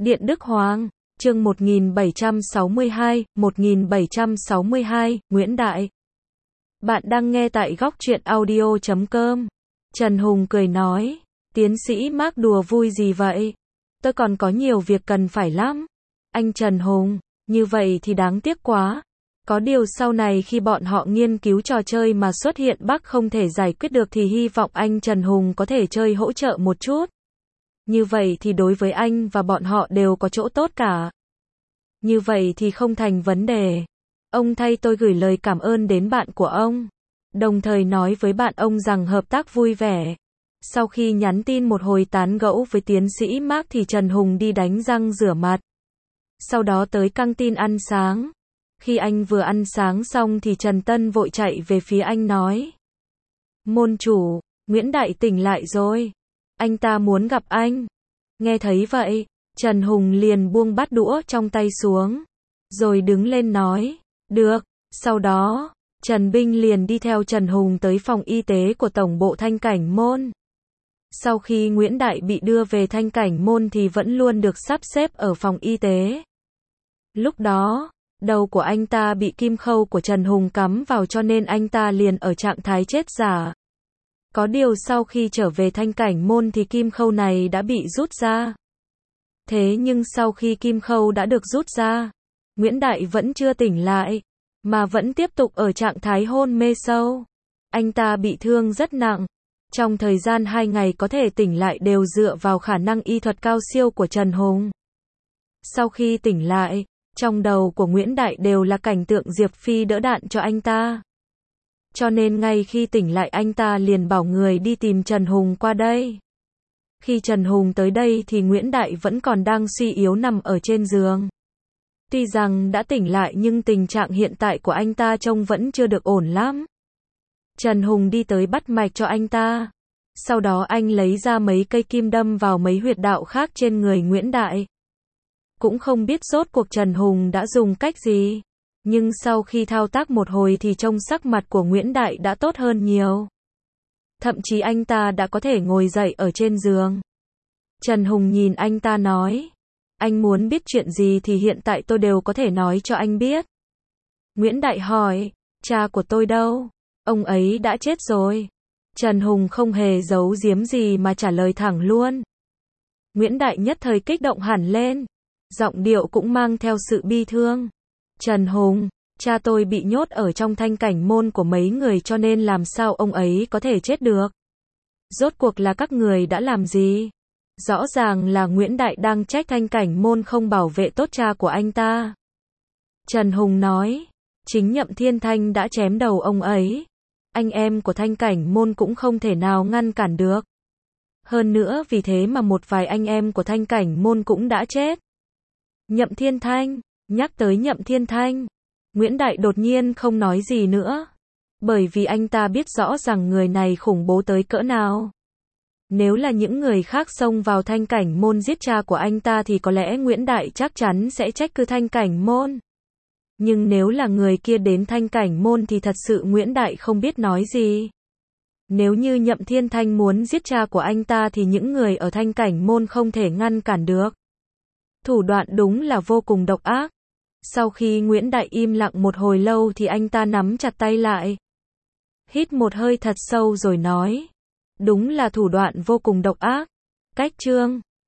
Điện Đức Hoàng, chương 1762, Nguyễn Đại. Bạn đang nghe tại góc truyện audio.com. Trần Hùng cười nói, tiến sĩ Mark đùa vui gì vậy? Tôi còn có nhiều việc cần phải lắm. Anh Trần Hùng, như vậy thì đáng tiếc quá. Có điều sau này khi bọn họ nghiên cứu trò chơi mà xuất hiện bug không thể giải quyết được thì hy vọng anh Trần Hùng có thể chơi hỗ trợ một chút. Như vậy thì đối với anh và bọn họ đều có chỗ tốt cả. Như vậy thì không thành vấn đề. Ông thay tôi gửi lời cảm ơn đến bạn của ông. Đồng thời nói với bạn ông rằng hợp tác vui vẻ. Sau khi nhắn tin một hồi tán gẫu với tiến sĩ Mark thì Trần Hùng đi đánh răng rửa mặt. Sau đó tới căng tin ăn sáng. Khi anh vừa ăn sáng xong thì Trần Tân vội chạy về phía anh nói. Môn chủ, Nguyễn Đại tỉnh lại rồi. Anh ta muốn gặp anh. Nghe thấy vậy, Trần Hùng liền buông bát đũa trong tay xuống. Rồi đứng lên nói, được. Sau đó, Trần Binh liền đi theo Trần Hùng tới phòng y tế của Tổng bộ Thanh Cảnh Môn. Sau khi Nguyễn Đại bị đưa về Thanh Cảnh Môn thì vẫn luôn được sắp xếp ở phòng y tế. Lúc đó, đầu của anh ta bị kim khâu của Trần Hùng cắm vào cho nên anh ta liền ở trạng thái chết giả. Có điều sau khi trở về Thanh Cảnh Môn thì kim khâu này đã bị rút ra. Thế nhưng sau khi kim khâu đã được rút ra, Nguyễn Đại vẫn chưa tỉnh lại, mà vẫn tiếp tục ở trạng thái hôn mê sâu. Anh ta bị thương rất nặng. Trong thời gian 2 ngày có thể tỉnh lại đều dựa vào khả năng y thuật cao siêu của Trần Hùng. Sau khi tỉnh lại, trong đầu của Nguyễn Đại đều là cảnh tượng Diệp Phi đỡ đạn cho anh ta. Cho nên ngay khi tỉnh lại anh ta liền bảo người đi tìm Trần Hùng qua đây. Khi Trần Hùng tới đây thì Nguyễn Đại vẫn còn đang suy yếu nằm ở trên giường. Tuy rằng đã tỉnh lại nhưng tình trạng hiện tại của anh ta trông vẫn chưa được ổn lắm. Trần Hùng đi tới bắt mạch cho anh ta. Sau đó anh lấy ra mấy cây kim đâm vào mấy huyệt đạo khác trên người Nguyễn Đại. Cũng không biết rốt cuộc Trần Hùng đã dùng cách gì. Nhưng sau khi thao tác một hồi thì trông sắc mặt của Nguyễn Đại đã tốt hơn nhiều. Thậm chí anh ta đã có thể ngồi dậy ở trên giường. Trần Hùng nhìn anh ta nói. Anh muốn biết chuyện gì thì hiện tại tôi đều có thể nói cho anh biết. Nguyễn Đại hỏi, cha của tôi đâu? Ông ấy đã chết rồi. Trần Hùng không hề giấu giếm gì mà trả lời thẳng luôn. Nguyễn Đại nhất thời kích động hẳn lên. Giọng điệu cũng mang theo sự bi thương. Trần Hùng, cha tôi bị nhốt ở trong Thanh Cảnh Môn của mấy người cho nên làm sao ông ấy có thể chết được? Rốt cuộc là các người đã làm gì? Rõ ràng là Nguyễn Đại đang trách Thanh Cảnh Môn không bảo vệ tốt cha của anh ta. Trần Hùng nói, chính Nhậm Thiên Thanh đã chém đầu ông ấy. Anh em của Thanh Cảnh Môn cũng không thể nào ngăn cản được. Hơn nữa vì thế mà một vài anh em của Thanh Cảnh Môn cũng đã chết. Nhậm Thiên Thanh, nhắc tới Nhậm Thiên Thanh, Nguyễn Đại đột nhiên không nói gì nữa. Bởi vì anh ta biết rõ rằng người này khủng bố tới cỡ nào. Nếu là những người khác xông vào Thanh Cảnh Môn giết cha của anh ta thì có lẽ Nguyễn Đại chắc chắn sẽ trách cứ Thanh Cảnh Môn. Nhưng nếu là người kia đến Thanh Cảnh Môn thì thật sự Nguyễn Đại không biết nói gì. Nếu như Nhậm Thiên Thanh muốn giết cha của anh ta thì những người ở Thanh Cảnh Môn không thể ngăn cản được. Thủ đoạn đúng là vô cùng độc ác. Sau khi Nguyễn Đại im lặng một hồi lâu thì anh ta nắm chặt tay lại. Hít một hơi thật sâu rồi nói. Đúng là thủ đoạn vô cùng độc ác. Cách chương